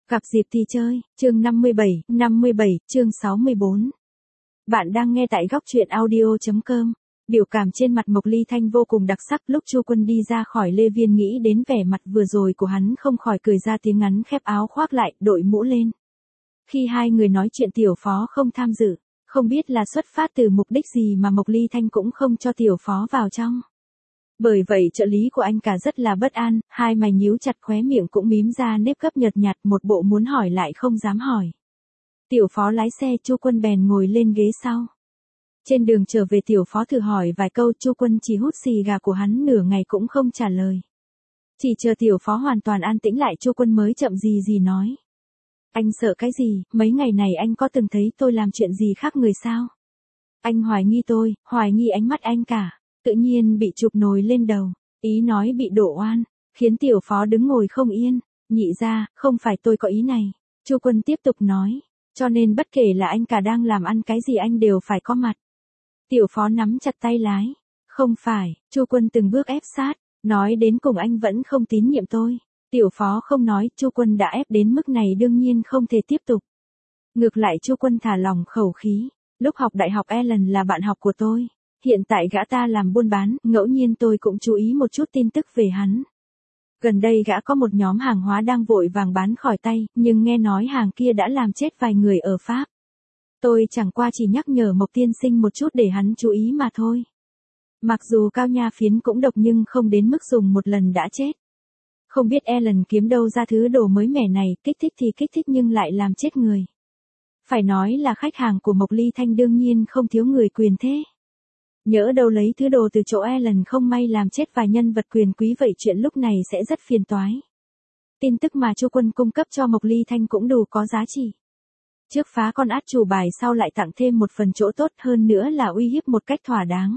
Gặp dịp thì chơi, chương 57, chương 64. Bạn đang nghe tại góc truyện audio.com. Biểu cảm trên mặt Mộc Ly Thanh vô cùng đặc sắc, lúc Chu Quân đi ra khỏi Lê Viên nghĩ đến vẻ mặt vừa rồi của hắn không khỏi cười ra tiếng, ngắn khép áo khoác lại, đội mũ lên. Khi hai người nói chuyện Tiểu Phó không tham dự, không biết là xuất phát từ mục đích gì mà Mộc Ly Thanh cũng không cho Tiểu Phó vào trong. Bởi vậy trợ lý của anh cả rất là bất an, hai mày nhíu chặt, khóe miệng cũng mím ra nếp gấp nhợt nhạt, một bộ muốn hỏi lại không dám hỏi. Tiểu Phó lái xe, Chu Quân bèn ngồi lên ghế sau. Trên đường trở về Tiểu Phó thử hỏi vài câu, Chu Quân chỉ hút xì gà của hắn nửa ngày cũng không trả lời. Chỉ chờ Tiểu Phó hoàn toàn an tĩnh lại, Chu Quân mới chậm gì nói. Anh sợ cái gì, mấy ngày này anh có từng thấy tôi làm chuyện gì khác người sao? Anh hoài nghi tôi, hoài nghi ánh mắt anh cả. Tự nhiên bị chụp nồi lên đầu, ý nói bị đổ oan, khiến Tiểu Phó đứng ngồi không yên. Nhị ra, không phải tôi có ý này. Chu Quân tiếp tục nói, cho nên bất kể là anh cả đang làm ăn cái gì anh đều phải có mặt. Tiểu Phó nắm chặt tay lái. Không phải, Chu Quân từng bước ép sát, nói đến cùng anh vẫn không tín nhiệm tôi. Tiểu Phó không nói, Chu Quân đã ép đến mức này đương nhiên không thể tiếp tục. Ngược lại Chu Quân thả lỏng khẩu khí, lúc học đại học Ellen là bạn học của tôi. Hiện tại gã ta làm buôn bán, ngẫu nhiên tôi cũng chú ý một chút tin tức về hắn. Gần đây gã có một nhóm hàng hóa đang vội vàng bán khỏi tay, nhưng nghe nói hàng kia đã làm chết vài người ở Pháp. Tôi chẳng qua chỉ nhắc nhở Mộc tiên sinh một chút để hắn chú ý mà thôi. Mặc dù cao nha phiến cũng độc nhưng không đến mức dùng một lần đã chết. Không biết Ellen kiếm đâu ra thứ đồ mới mẻ này, kích thích thì kích thích nhưng lại làm chết người. Phải nói là khách hàng của Mộc Ly Thanh đương nhiên không thiếu người quyền thế. Nhỡ đâu lấy thứ đồ từ chỗ Ellen không may làm chết vài nhân vật quyền quý, vậy chuyện lúc này sẽ rất phiền toái. Tin tức mà Chu Quân cung cấp cho Mộc Ly Thanh cũng đủ có giá trị. Trước phá con át chủ bài, sau lại tặng thêm một phần chỗ tốt, hơn nữa là uy hiếp một cách thỏa đáng.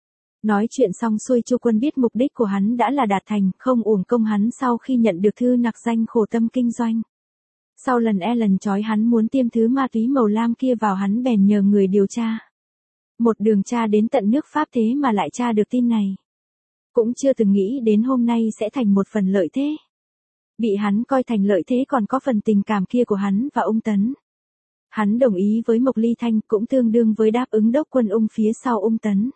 Nói chuyện xong xuôi, Chu Quân biết mục đích của hắn đã là đạt thành, không uổng công hắn sau khi nhận được thư nặc danh khổ tâm kinh doanh. Sau lần Ellen chói hắn muốn tiêm thứ ma túy màu lam kia vào, hắn bèn nhờ người điều tra. Một đường tra đến tận nước Pháp, thế mà lại tra được tin này. Cũng chưa từng nghĩ đến hôm nay sẽ thành một phần lợi thế. Bị hắn coi thành lợi thế còn có phần tình cảm kia của hắn và Ung Tấn. Hắn đồng ý với Mộc Ly Thanh cũng tương đương với đáp ứng đốc quân Ung phía sau Ung Tấn.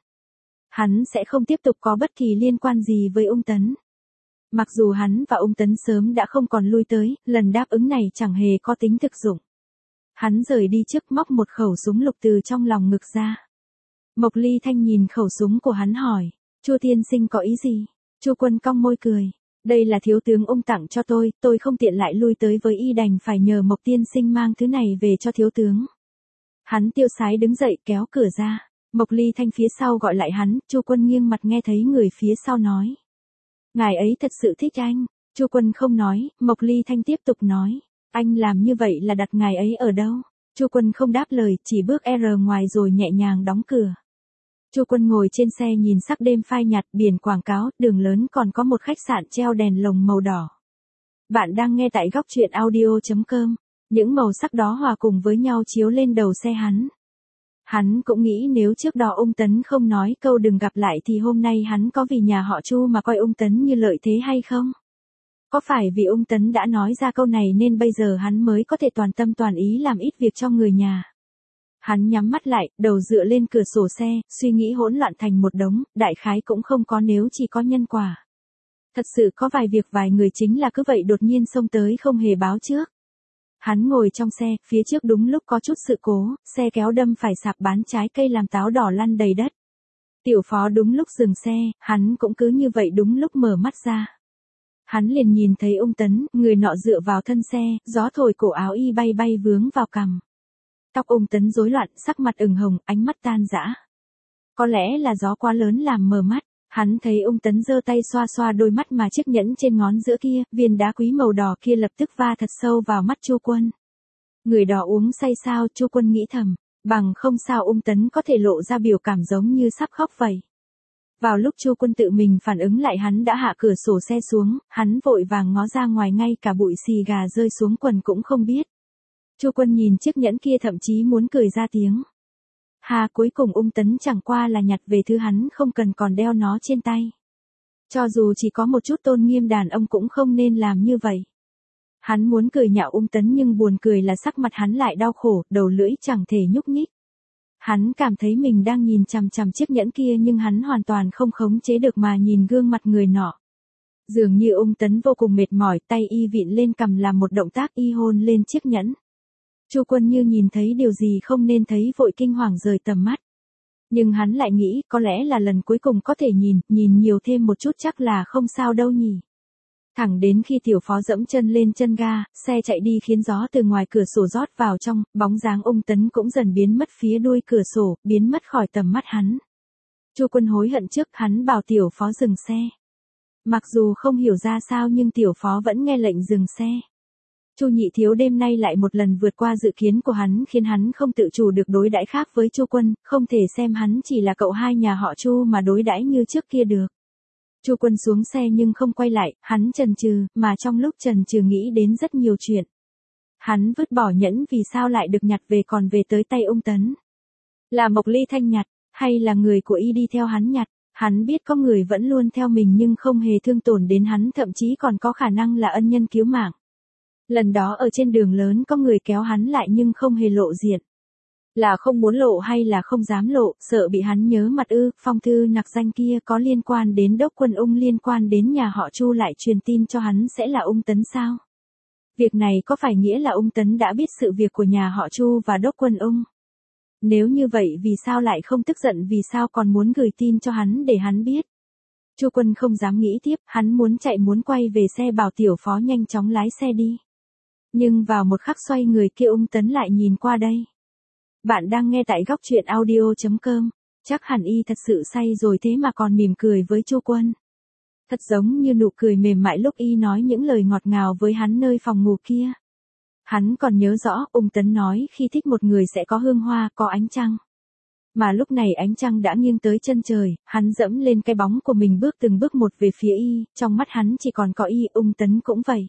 Hắn sẽ không tiếp tục có bất kỳ liên quan gì với Ung Tấn. Mặc dù hắn và Ung Tấn sớm đã không còn lui tới, lần đáp ứng này chẳng hề có tính thực dụng. Hắn rời đi trước, móc một khẩu súng lục từ trong lòng ngực ra. Mộc Ly Thanh nhìn khẩu súng của hắn hỏi, Chu tiên sinh có ý gì? Chu Quân cong môi cười, đây là thiếu tướng Ung tặng cho tôi không tiện lại lui tới với y, đành phải nhờ Mộc tiên sinh mang thứ này về cho thiếu tướng. Hắn tiêu sái đứng dậy kéo cửa ra, Mộc Ly Thanh phía sau gọi lại hắn, Chu Quân nghiêng mặt nghe thấy người phía sau nói. Ngài ấy thật sự thích anh. Chu Quân không nói, Mộc Ly Thanh tiếp tục nói, anh làm như vậy là đặt ngài ấy ở đâu? Chu Quân không đáp lời, chỉ bước ngoài rồi nhẹ nhàng đóng cửa. Chu Quân ngồi trên xe nhìn sắc đêm phai nhạt, biển quảng cáo, đường lớn, còn có một khách sạn treo đèn lồng màu đỏ. Bạn đang nghe tại góc truyện audio.com. Những màu sắc đó hòa cùng với nhau chiếu lên đầu xe hắn. Hắn cũng nghĩ nếu trước đó Ung Tấn không nói câu đừng gặp lại thì hôm nay hắn có vì nhà họ Chu mà coi Ung Tấn như lợi thế hay không? Có phải vì Ung Tấn đã nói ra câu này nên bây giờ hắn mới có thể toàn tâm toàn ý làm ít việc cho người nhà? Hắn nhắm mắt lại, đầu dựa lên cửa sổ xe, suy nghĩ hỗn loạn thành một đống, đại khái cũng không có nếu chỉ có nhân quả. Thật sự có vài việc vài người chính là cứ vậy đột nhiên xông tới không hề báo trước. Hắn ngồi trong xe, phía trước đúng lúc có chút sự cố, xe kéo đâm phải sạp bán trái cây làm táo đỏ lăn đầy đất. Tiểu Phó đúng lúc dừng xe, hắn cũng cứ như vậy đúng lúc mở mắt ra. Hắn liền nhìn thấy Ung Tấn, người nọ dựa vào thân xe, gió thổi cổ áo y bay bay vướng vào cằm. Tóc Ung Tấn rối loạn, sắc mặt ửng hồng, ánh mắt tan rã. Có lẽ là gió quá lớn làm mờ mắt, hắn thấy Ung Tấn giơ tay xoa xoa đôi mắt mà chiếc nhẫn trên ngón giữa kia, viên đá quý màu đỏ kia lập tức va thật sâu vào mắt Chu Quân. Người đó uống say sao? Chu Quân nghĩ thầm, bằng không sao Ung Tấn có thể lộ ra biểu cảm giống như sắp khóc vậy. Vào lúc Chu Quân tự mình phản ứng lại, hắn đã hạ cửa sổ xe xuống, hắn vội vàng ngó ra ngoài, ngay cả bụi xì gà rơi xuống quần cũng không biết. Chu Quân nhìn chiếc nhẫn kia thậm chí muốn cười ra tiếng. Cuối cùng Ung Tấn chẳng qua là nhặt về thứ hắn không cần còn đeo nó trên tay. Cho dù chỉ có một chút tôn nghiêm đàn ông cũng không nên làm như vậy. Hắn muốn cười nhạo Ung Tấn nhưng buồn cười là sắc mặt hắn lại đau khổ, đầu lưỡi chẳng thể nhúc nhích. Hắn cảm thấy mình đang nhìn chằm chằm chiếc nhẫn kia nhưng hắn hoàn toàn không khống chế được mà nhìn gương mặt người nọ. Dường như Ung Tấn vô cùng mệt mỏi, tay y vịn lên cằm làm một động tác y hôn lên chiếc nhẫn. Chu Quân như nhìn thấy điều gì không nên thấy vội kinh hoàng rời tầm mắt. Nhưng hắn lại nghĩ có lẽ là lần cuối cùng có thể nhìn nhiều thêm một chút chắc là không sao đâu nhỉ. Thẳng đến khi tiểu phó dẫm chân lên chân ga, xe chạy đi khiến gió từ ngoài cửa sổ rót vào trong, bóng dáng Ung Tấn cũng dần biến mất phía đuôi cửa sổ, biến mất khỏi tầm mắt hắn. Chu Quân hối hận trước, hắn bảo tiểu phó dừng xe. Mặc dù không hiểu ra sao nhưng tiểu phó vẫn nghe lệnh dừng xe. Chu Nhị Thiếu đêm nay lại một lần vượt qua dự kiến của hắn khiến hắn không tự chủ được đối đãi khác với Chu Quân, không thể xem hắn chỉ là cậu hai nhà họ Chu mà đối đãi như trước kia được. Chu Quân xuống xe nhưng không quay lại, hắn chần chừ, mà trong lúc chần chừ nghĩ đến rất nhiều chuyện. Hắn vứt bỏ nhẫn vì sao lại được nhặt về còn về tới tay Ung Tấn. Là Mộc Ly Thanh nhặt, hay là người của y đi theo hắn nhặt, hắn biết có người vẫn luôn theo mình nhưng không hề thương tổn đến hắn, thậm chí còn có khả năng là ân nhân cứu mạng. Lần đó ở trên đường lớn có người kéo hắn lại nhưng không hề lộ diện. Là không muốn lộ hay là không dám lộ, sợ bị hắn nhớ mặt ư? Phong thư nặc danh kia có liên quan đến đốc quân Ung, liên quan đến nhà họ Chu, lại truyền tin cho hắn sẽ là Ung Tấn sao? Việc này có phải nghĩa là Ung Tấn đã biết sự việc của nhà họ Chu và đốc quân Ung? Nếu như vậy vì sao lại không tức giận, vì sao còn muốn gửi tin cho hắn để hắn biết? Chu Quân không dám nghĩ tiếp, hắn muốn chạy muốn quay về xe bảo tiểu phó nhanh chóng lái xe đi. Nhưng vào một khắc xoay người kia Ung Tấn lại nhìn qua đây. Bạn đang nghe tại góc truyện audio.com. Chắc hẳn y thật sự say rồi thế mà còn mỉm cười với Chu Quân. Thật giống như nụ cười mềm mại lúc y nói những lời ngọt ngào với hắn nơi phòng ngủ kia. Hắn còn nhớ rõ Ung Tấn nói khi thích một người sẽ có hương hoa, có ánh trăng. Mà lúc này ánh trăng đã nghiêng tới chân trời, hắn dẫm lên cái bóng của mình bước từng bước một về phía y, trong mắt hắn chỉ còn có y, Ung Tấn cũng vậy.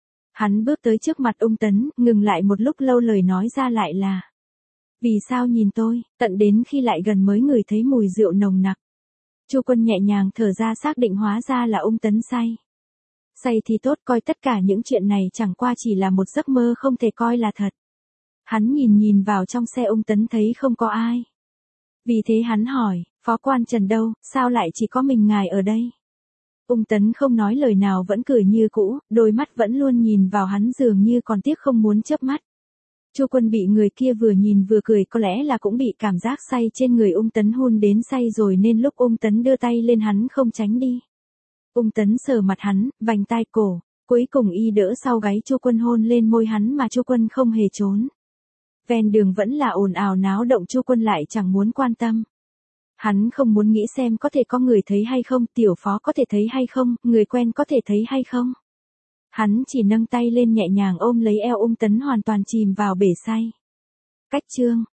Hắn bước tới trước mặt Ung Tấn, ngừng lại một lúc lâu lời nói ra lại là: vì sao nhìn tôi, tận đến khi lại gần mới ngửi thấy mùi rượu nồng nặc. Chu Quân nhẹ nhàng thở ra, xác định hóa ra là Ung Tấn say. Say thì tốt, coi tất cả những chuyện này chẳng qua chỉ là một giấc mơ không thể coi là thật. Hắn nhìn vào trong xe Ung Tấn thấy không có ai. Vì thế hắn hỏi, phó quan Trần đâu, sao lại chỉ có mình ngài ở đây? Ung Tấn không nói lời nào, vẫn cười như cũ, đôi mắt vẫn luôn nhìn vào hắn dường như còn tiếc không muốn chớp mắt. Chu Quân bị người kia vừa nhìn vừa cười, có lẽ là cũng bị cảm giác say trên người Ung Tấn hôn đến say rồi nên lúc Ung Tấn đưa tay lên hắn không tránh đi. Ung Tấn sờ mặt hắn, vành tai cổ, cuối cùng y đỡ sau gáy Chu Quân hôn lên môi hắn mà Chu Quân không hề trốn. Ven đường vẫn là ồn ào náo động, Chu Quân lại chẳng muốn quan tâm. Hắn không muốn nghĩ xem có thể có người thấy hay không, tiểu phó có thể thấy hay không, người quen có thể thấy hay không. Hắn chỉ nâng tay lên nhẹ nhàng ôm lấy eo Ung Tấn, hoàn toàn chìm vào bể say. Cách chương